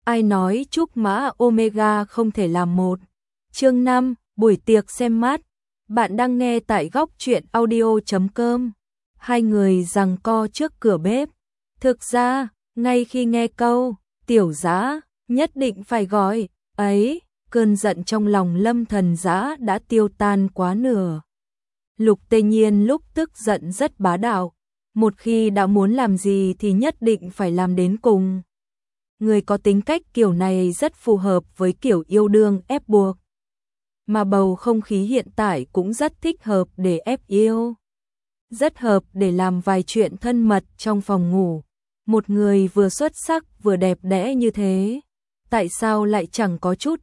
Ai nói trúc mã Omega không thể làm một. Chương 5, buổi tiệc xem mát. Bạn đang nghe tại góc truyện audio.com. Hai người giằng co trước cửa bếp. Thực ra, ngay khi nghe câu Tiểu Dã nhất định phải gọi ấy, cơn giận trong lòng Lâm Thần Dã đã tiêu tan quá nửa. Lục Tê Nhiên lúc tức giận rất bá đạo, một khi đã muốn làm gì thì nhất định phải làm đến cùng. Người có tính cách kiểu này rất phù hợp với kiểu yêu đương ép buộc. Mà bầu không khí hiện tại cũng rất thích hợp để ép yêu. Rất hợp để làm vài chuyện thân mật trong phòng ngủ. Một người vừa xuất sắc vừa đẹp đẽ như thế, tại sao lại chẳng có chút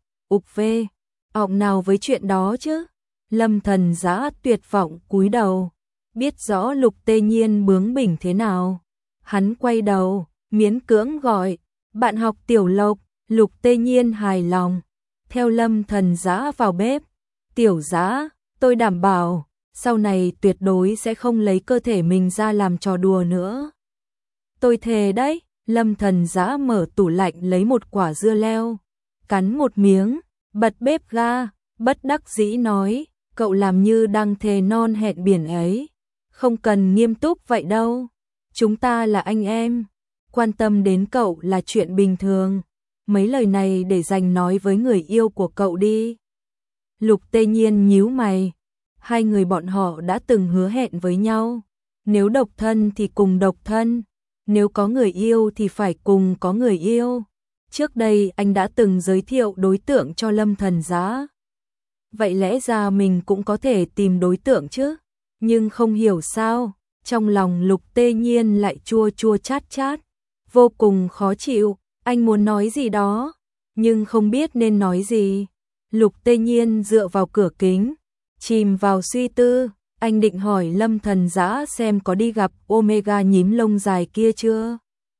ọng nào với chuyện đó chứ? Lâm Thần Dã tuyệt vọng cúi đầu, biết rõ Lục Tê Nhiên bướng bỉnh thế nào. Hắn quay đầu, miễn cưỡng gọi, bạn học Tiểu Lộc. Lục Tê Nhiên hài lòng, theo Lâm Thần Dã vào bếp. Tiểu Dã, tôi đảm bảo, sau này tuyệt đối sẽ không lấy cơ thể mình ra làm trò đùa nữa. Tôi thề đấy. Lâm Thần Dã mở tủ lạnh lấy một quả dưa leo, cắn một miếng, bật bếp ga, bất đắc dĩ nói, cậu làm như đang thề non hẹn biển ấy. Không cần nghiêm túc vậy đâu. Chúng ta là anh em, quan tâm đến cậu là chuyện bình thường. Mấy lời này để dành nói với người yêu của cậu đi. Lục Tê Nhiên nhíu mày. Hai người bọn họ đã từng hứa hẹn với nhau. Nếu độc thân thì cùng độc thân. Nếu có người yêu thì phải cùng có người yêu. Trước đây anh đã từng giới thiệu đối tượng cho Lâm Thần Dã. Vậy lẽ ra mình cũng có thể tìm đối tượng chứ. Nhưng không hiểu sao, trong lòng Lục Tê Nhiên lại chua chua chát chát. Vô cùng khó chịu, anh muốn nói gì đó, nhưng không biết nên nói gì. Lục Tê Nhiên dựa vào cửa kính, chìm vào suy tư. Anh định hỏi Lâm Thần Dã xem có đi gặp Omega nhím lông dài kia chưa.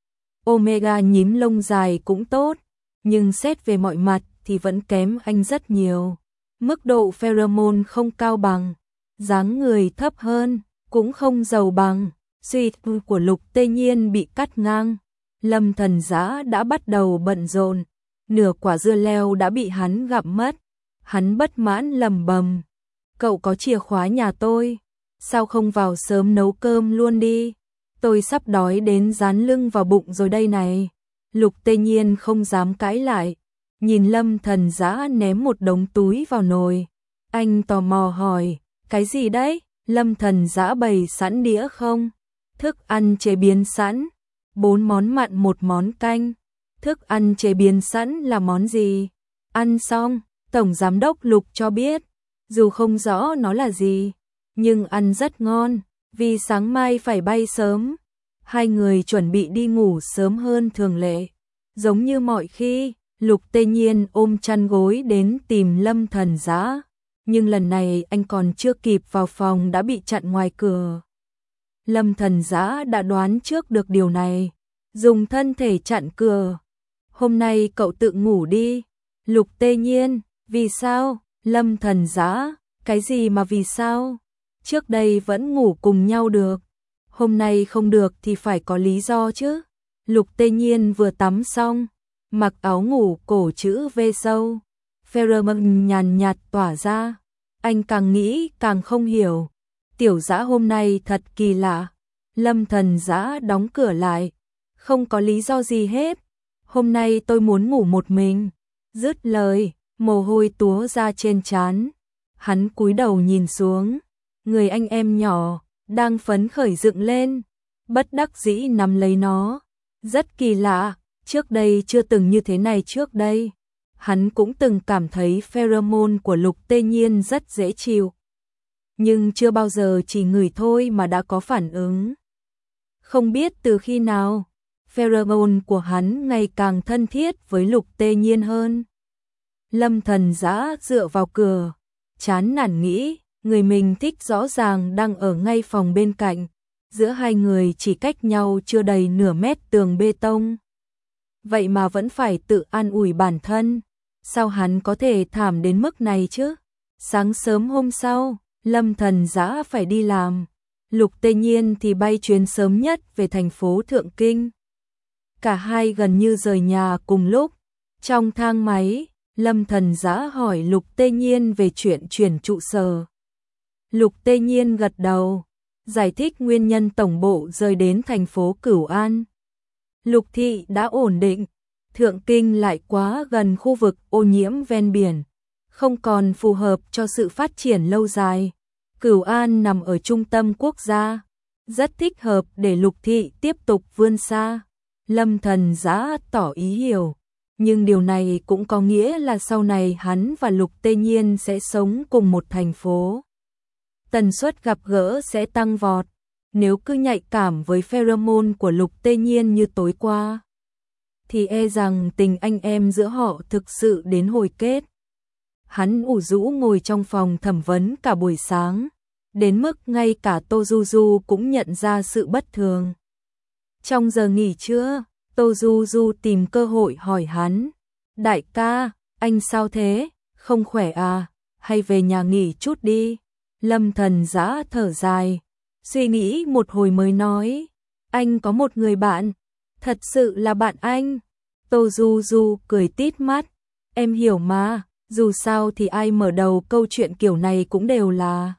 Omega nhím lông dài cũng tốt, nhưng xét về mọi mặt thì vẫn kém anh rất nhiều. Mức độ pheromone không cao bằng, dáng người thấp hơn, cũng không giàu bằng. Suy tư của Lục Tê Nhiên bị cắt ngang. Lâm Thần Dã đã bắt đầu bận rộn, nửa quả dưa leo đã bị hắn gặm mất. Hắn bất mãn lầm bầm, cậu có chìa khóa nhà tôi, sao không vào sớm nấu cơm luôn đi, tôi sắp đói đến dán lưng vào bụng rồi đây này. Lục Tê Nhiên không dám cãi lại, nhìn Lâm Thần Dã ném một đống túi vào nồi. Anh tò mò hỏi, cái gì đấy? Lâm Thần Dã bày sẵn đĩa không? Thức ăn chế biến sẵn, 4 món mặn 1 món canh. Thức ăn chế biến sẵn là món gì? Ăn xong, Tổng Giám đốc Lục cho biết, dù không rõ nó là gì, nhưng ăn rất ngon, vì sáng mai phải bay sớm. Hai người chuẩn bị đi ngủ sớm hơn thường lệ. Giống như mọi khi, Lục Tê Nhiên ôm chăn gối đến tìm Lâm Thần Dã, nhưng lần này anh còn chưa kịp vào phòng đã bị chặn ngoài cửa. Lâm Thần Dã đã đoán trước được điều này, dùng thân thể chặn cửa. Hôm nay cậu tự ngủ đi. Lục Tê Nhiên, vì sao? Lâm Thần Dã, cái gì mà vì sao? Trước đây vẫn ngủ cùng nhau được, hôm nay không được thì phải có lý do chứ. Lục Tê Nhiên vừa tắm xong, mặc áo ngủ cổ chữ V sâu, pheromone nhàn nhạt tỏa ra. Anh càng nghĩ càng không hiểu. Tiểu Dã hôm nay thật kỳ lạ. Lâm Thần Dã đóng cửa lại, không có lý do gì hết. Hôm nay tôi muốn ngủ một mình. Dứt lời, mồ hôi túa ra trên trán. Hắn cúi đầu nhìn xuống, người anh em nhỏ đang phấn khởi dựng lên, bất đắc dĩ nắm lấy nó. Rất kỳ lạ, trước đây chưa từng như thế này trước đây. Hắn cũng từng cảm thấy pheromone của Lục Tê Nhiên rất dễ chịu, nhưng chưa bao giờ chỉ ngửi thôi mà đã có phản ứng. Không biết từ khi nào, pheromone của hắn ngày càng thân thiết với Lục Tê Nhiên hơn. Lâm Thần Dã dựa vào cửa, chán nản nghĩ, người mình thích rõ ràng đang ở ngay phòng bên cạnh, giữa hai người chỉ cách nhau chưa đầy nửa mét tường bê tông. Vậy mà vẫn phải tự an ủi bản thân, sao hắn có thể thảm đến mức này chứ? Sáng sớm hôm sau, Lâm Thần Dã phải đi làm, Lục Tê Nhiên thì bay chuyến sớm nhất về thành phố Thượng Kinh. Cả hai gần như rời nhà cùng lúc. Trong thang máy, Lâm Thần Dã hỏi Lục Tê Nhiên về chuyện chuyển trụ sở. Lục Tê Nhiên gật đầu, giải thích nguyên nhân tổng bộ rời đến thành phố Cửu An. Lục thị đã ổn định, Thượng Kinh lại quá gần khu vực ô nhiễm ven biển, không còn phù hợp cho sự phát triển lâu dài. Cửu An nằm ở trung tâm quốc gia, rất thích hợp để Lục thị tiếp tục vươn xa. Lâm Thần Dã tỏ ý hiểu, nhưng điều này cũng có nghĩa là sau này hắn và Lục Tê Nhiên sẽ sống cùng một thành phố. Tần suất gặp gỡ sẽ tăng vọt, nếu cứ nhạy cảm với pheromone của Lục Tê Nhiên như tối qua, thì e rằng tình anh em giữa họ thực sự đến hồi kết. Hắn ủ rũ ngồi trong phòng thẩm vấn cả buổi sáng, đến mức ngay cả Tô Du Du cũng nhận ra sự bất thường. Trong giờ nghỉ trưa, Tô Du Du tìm cơ hội hỏi hắn, đại ca, anh sao thế, không khỏe à, hay về nhà nghỉ chút đi. Lâm Thần Dã thở dài, suy nghĩ một hồi mới nói, anh có một người bạn, thật sự là bạn anh. Tô Du Du cười tít mắt, em hiểu mà, dù sao thì ai mở đầu câu chuyện kiểu này cũng đều là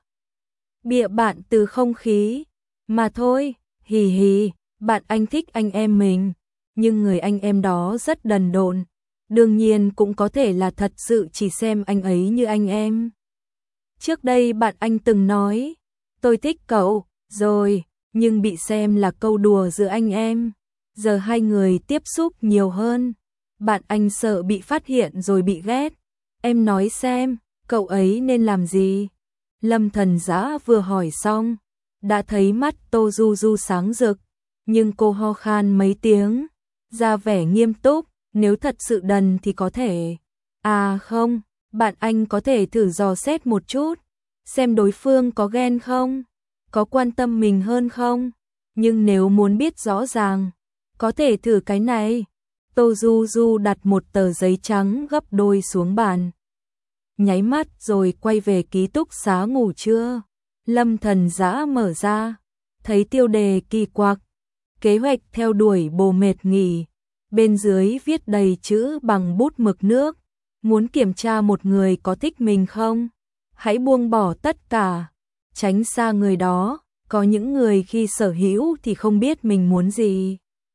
bịa bạn từ không khí, mà thôi, hì hì, bạn anh thích anh em mình, nhưng người anh em đó rất đần độn, đương nhiên cũng có thể là thật sự chỉ xem anh ấy như anh em. Trước đây bạn anh từng nói, tôi thích cậu, rồi, nhưng bị xem là câu đùa giữa anh em. Giờ hai người tiếp xúc nhiều hơn, bạn anh sợ bị phát hiện rồi bị ghét. Em nói xem, cậu ấy nên làm gì? Lâm Thần Dã vừa hỏi xong, đã thấy mắt Tô Du Du sáng rực, nhưng cô ho khan mấy tiếng, ra vẻ nghiêm túc, nếu thật sự đần thì có thể. À không, bạn anh có thể thử dò xét một chút, xem đối phương có ghen không, có quan tâm mình hơn không, nhưng nếu muốn biết rõ ràng, có thể thử cái này. Tô Du Du đặt một tờ giấy trắng gấp đôi xuống bàn, nháy mắt rồi quay về ký túc xá ngủ trưa. Lâm Thần Dã mở ra, thấy tiêu đề kỳ quặc, kế hoạch theo đuổi bồ mệt nghỉ, bên dưới viết đầy chữ bằng bút mực nước, muốn kiểm tra một người có thích mình không? Hãy buông bỏ tất cả, tránh xa người đó, có những người khi sở hữu thì không biết mình muốn gì.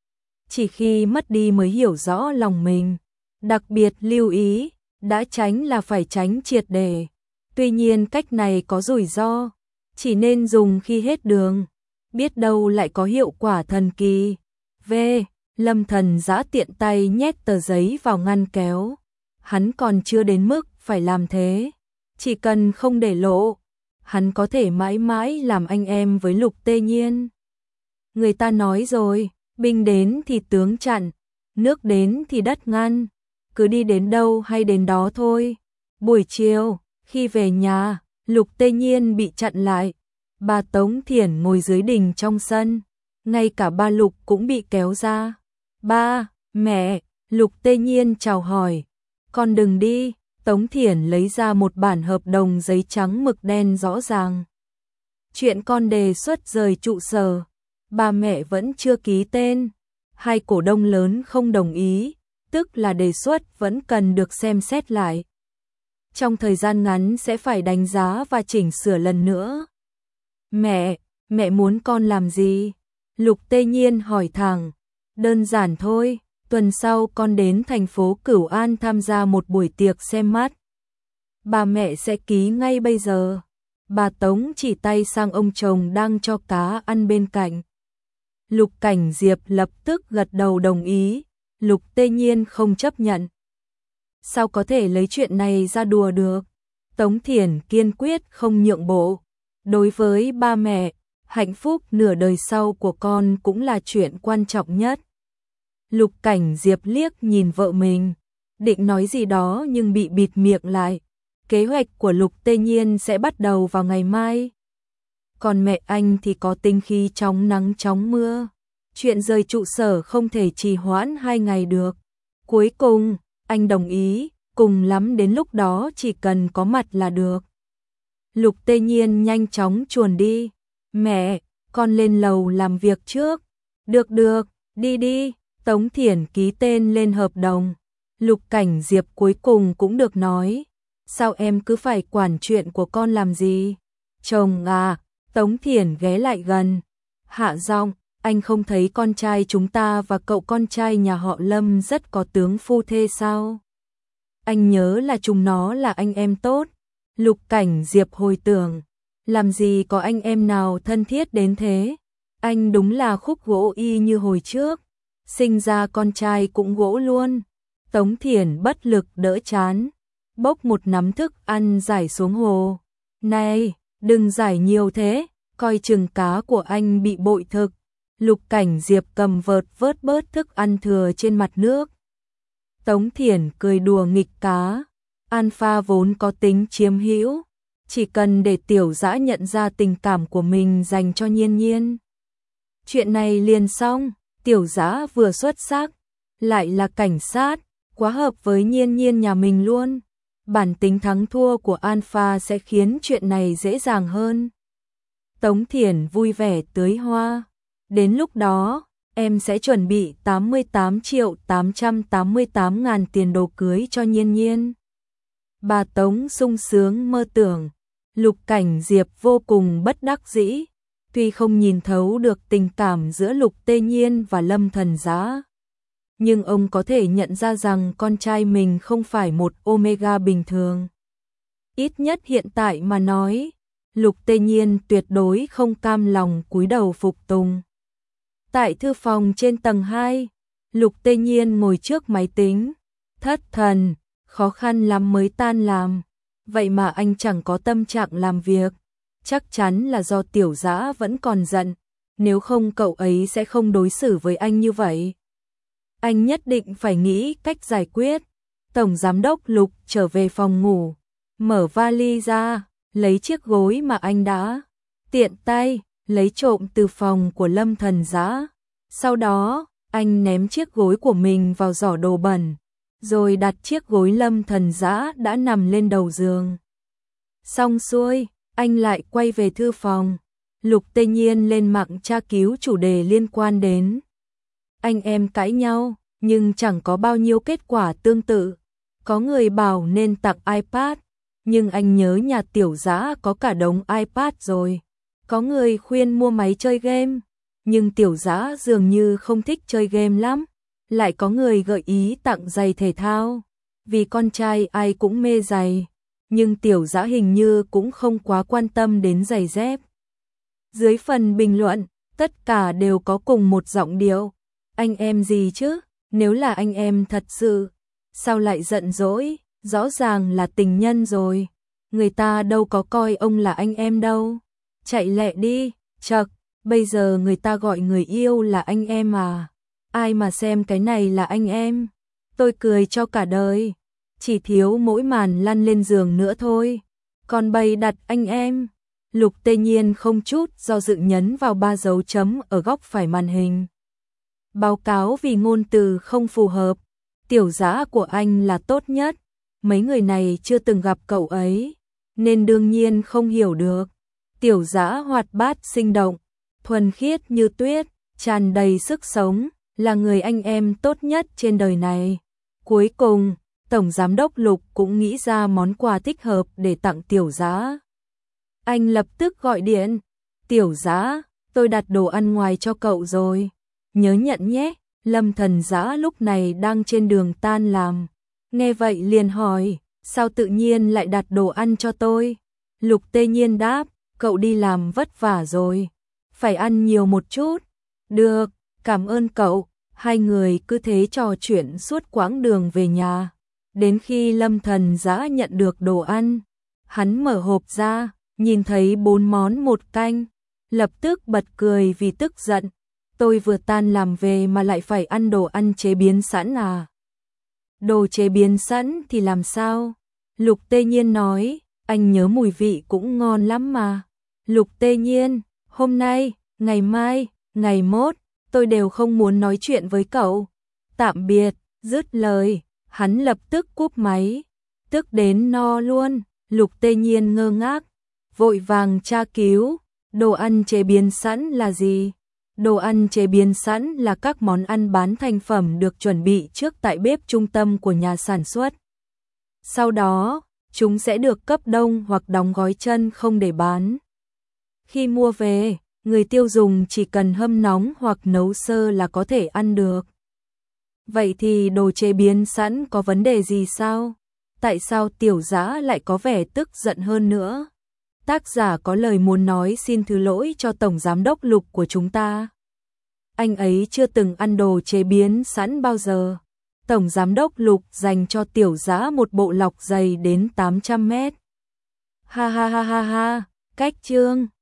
Chỉ khi mất đi mới hiểu rõ lòng mình. Đặc biệt lưu ý, đã tránh là phải tránh triệt để. Tuy nhiên cách này có rủi ro, chỉ nên dùng khi hết đường, biết đâu lại có hiệu quả thần kỳ. V. Lâm Thần Dã tiện tay nhét tờ giấy vào ngăn kéo. Hắn còn chưa đến mức phải làm thế, chỉ cần không để lộ, hắn có thể mãi mãi làm anh em với Lục Tê Nhiên. Người ta nói rồi, binh đến thì tướng chặn, nước đến thì đất ngăn, cứ đi đến đâu hay đến đó thôi. Buổi chiều, khi về nhà, Lục Tê Nhiên bị chặn lại. Bà Tống Thiển ngồi dưới đình trong sân, ngay cả ba Lục cũng bị kéo ra. Ba, mẹ, Lục Tê Nhiên chào hỏi. Con đừng đi. Tống Thiển lấy ra một bản hợp đồng giấy trắng mực đen rõ ràng. Chuyện con đề xuất rời trụ sở, ba mẹ vẫn chưa ký tên. Hai cổ đông lớn không đồng ý, tức là đề xuất vẫn cần được xem xét lại. Trong thời gian ngắn sẽ phải đánh giá và chỉnh sửa lần nữa. Mẹ muốn con làm gì? Lục Tê Nhiên hỏi thẳng. Đơn giản thôi, tuần sau con đến thành phố Cửu An tham gia một buổi tiệc xem mắt. Bà mẹ sẽ ký ngay bây giờ. Bà Tống chỉ tay sang ông chồng đang cho cá ăn bên cạnh. Lục Cảnh Diệp lập tức gật đầu đồng ý. Lục Tê Nhiên không chấp nhận. Sao có thể lấy chuyện này ra đùa được? Tống Thiển kiên quyết không nhượng bộ. Đối với ba mẹ, hạnh phúc nửa đời sau của con cũng là chuyện quan trọng nhất. Lục Cảnh Diệp liếc nhìn vợ mình, định nói gì đó nhưng bị bịt miệng lại. Kế hoạch của Lục Tê Nhiên sẽ bắt đầu vào ngày mai. Còn mẹ anh thì có tính khí chóng nắng chóng mưa. Chuyện rời trụ sở không thể trì hoãn 2 ngày được. Cuối cùng, anh đồng ý, cùng lắm đến lúc đó chỉ cần có mặt là được. Lục Tê Nhiên nhanh chóng chuồn đi. Mẹ, con lên lầu làm việc trước. Được, đi đi. Tống Thiển ký tên lên hợp đồng. Lục Cảnh Diệp cuối cùng cũng được nói. Sao em cứ phải quản chuyện của con làm gì? Chồng à, Tống Thiển ghé lại gần. Hạ giọng, anh không thấy con trai chúng ta và cậu con trai nhà họ Lâm rất có tướng phu thê sao? Anh nhớ là chúng nó là anh em tốt. Lục Cảnh Diệp hồi tưởng, làm gì có anh em nào thân thiết đến thế? Anh đúng là khúc gỗ y như hồi trước, sinh ra con trai cũng gỗ luôn. Tống Thiển bất lực đỡ chán, bốc một nắm thức ăn rải xuống hồ. Này, đừng rải nhiều thế, coi chừng cá của anh bị bội thực. Lục Cảnh Diệp cầm vợt vớt bớt thức ăn thừa trên mặt nước. Tống Thiển cười đùa nghịch cá. Alpha vốn có tính chiếm hữu, chỉ cần để Tiểu Dã nhận ra tình cảm của mình dành cho Nhiên Nhiên. Chuyện này liền xong. Tiểu Dã vừa xuất sắc, lại là cảnh sát, quá hợp với Nhiên Nhiên nhà mình luôn. Bản tính thắng thua của Alpha sẽ khiến chuyện này dễ dàng hơn. Tống Thiển vui vẻ tưới hoa. Đến lúc đó, em sẽ chuẩn bị 88.888.000 tiền đồ cưới cho Nhiên Nhiên. Bà Tống sung sướng mơ tưởng. Lục Cảnh Diệp vô cùng bất đắc dĩ. Tuy không nhìn thấu được tình cảm giữa Lục Tê Nhiên và Lâm Thần Giá, nhưng ông có thể nhận ra rằng con trai mình không phải một Omega bình thường. Ít nhất hiện tại mà nói, Lục Tê Nhiên tuyệt đối không cam lòng cúi đầu phục tùng. Tại thư phòng trên tầng 2, Lục Tê Nhiên ngồi trước máy tính, thất thần, khó khăn lắm mới tan làm. Vậy mà anh chẳng có tâm trạng làm việc. Chắc chắn là do Tiểu Dã vẫn còn giận, nếu không cậu ấy sẽ không đối xử với anh như vậy. Anh nhất định phải nghĩ cách giải quyết. Tổng giám đốc Lục trở về phòng ngủ, mở vali ra, lấy chiếc gối mà anh đã tiện tay lấy trộm từ phòng của Lâm Thần Giá. Sau đó, anh ném chiếc gối của mình vào giỏ đồ bẩn, rồi đặt chiếc gối Lâm Thần Giá đã nằm lên đầu giường. Xong xuôi, anh lại quay về thư phòng. Lục Tê Nhiên lên mạng tra cứu chủ đề liên quan đến anh em cãi nhau, nhưng chẳng có bao nhiêu kết quả tương tự. Có người bảo nên tặng iPad, nhưng anh nhớ nhà Tiểu Dã có cả đống iPad rồi. Có người khuyên mua máy chơi game, nhưng Tiểu Dã dường như không thích chơi game lắm. Lại có người gợi ý tặng giày thể thao, vì con trai ai cũng mê giày, nhưng Tiểu Dã hình như cũng không quá quan tâm đến giày dép. Dưới phần bình luận, tất cả đều có cùng một giọng điệu. Anh em gì chứ? Nếu là anh em thật sự, sao lại giận dỗi? Rõ ràng là tình nhân rồi. Người ta đâu có coi ông là anh em đâu. Chạy lẹ đi, chậc, bây giờ người ta gọi người yêu là anh em à? Ai mà xem cái này là anh em? Tôi cười cho cả đời. Chỉ thiếu mỗi màn lăn lên giường nữa thôi. Còn bày đặt anh em. Lục Tê Nhiên không chút do dự nhấn vào 3 dấu chấm ở góc phải màn hình. Báo cáo vì ngôn từ không phù hợp. Tiểu Dã của anh là tốt nhất. Mấy người này chưa từng gặp cậu ấy, nên đương nhiên không hiểu được. Tiểu Dã hoạt bát sinh động, thuần khiết như tuyết, tràn đầy sức sống, là người anh em tốt nhất trên đời này. Cuối cùng, Tổng Giám đốc Lục cũng nghĩ ra món quà thích hợp để tặng Tiểu Dã. Anh lập tức gọi điện. Tiểu Dã, tôi đặt đồ ăn ngoài cho cậu rồi. Nhớ nhận nhé. Lâm Thần Giá lúc này đang trên đường tan làm. Nghe vậy liền hỏi, sao tự nhiên lại đặt đồ ăn cho tôi? Lục Tê Nhiên đáp, cậu đi làm vất vả rồi, phải ăn nhiều một chút. Được, cảm ơn cậu. Hai người cứ thế trò chuyện suốt quãng đường về nhà. Đến khi Lâm Thần Giá nhận được đồ ăn, hắn mở hộp ra, nhìn thấy 4 món 1 canh, lập tức bật cười vì tức giận. Tôi vừa tan làm về mà lại phải ăn đồ ăn chế biến sẵn à? Đồ chế biến sẵn thì làm sao? Lục Tê Nhiên nói, anh nhớ mùi vị cũng ngon lắm mà. Lục Tê Nhiên, hôm nay, ngày mai, ngày mốt, tôi đều không muốn nói chuyện với cậu. Tạm biệt, dứt lời, hắn lập tức cúp máy, tức đến no luôn. Lục Tê Nhiên ngơ ngác, vội vàng tra cứu, đồ ăn chế biến sẵn là gì? Đồ ăn chế biến sẵn là các món ăn bán thành phẩm được chuẩn bị trước tại bếp trung tâm của nhà sản xuất. Sau đó, chúng sẽ được cấp đông hoặc đóng gói chân không để bán. Khi mua về, người tiêu dùng chỉ cần hâm nóng hoặc nấu sơ là có thể ăn được. Vậy thì đồ chế biến sẵn có vấn đề gì sao? Tại sao Tiểu Dã lại có vẻ tức giận hơn nữa? Tác giả có lời muốn nói xin thứ lỗi cho Tổng Giám đốc Lục của chúng ta. Anh ấy chưa từng ăn đồ chế biến sẵn bao giờ. Tổng Giám đốc Lục dành cho Tiểu Dã một bộ lọc dày đến 800 mét. Ha ha ha ha ha, cách chương.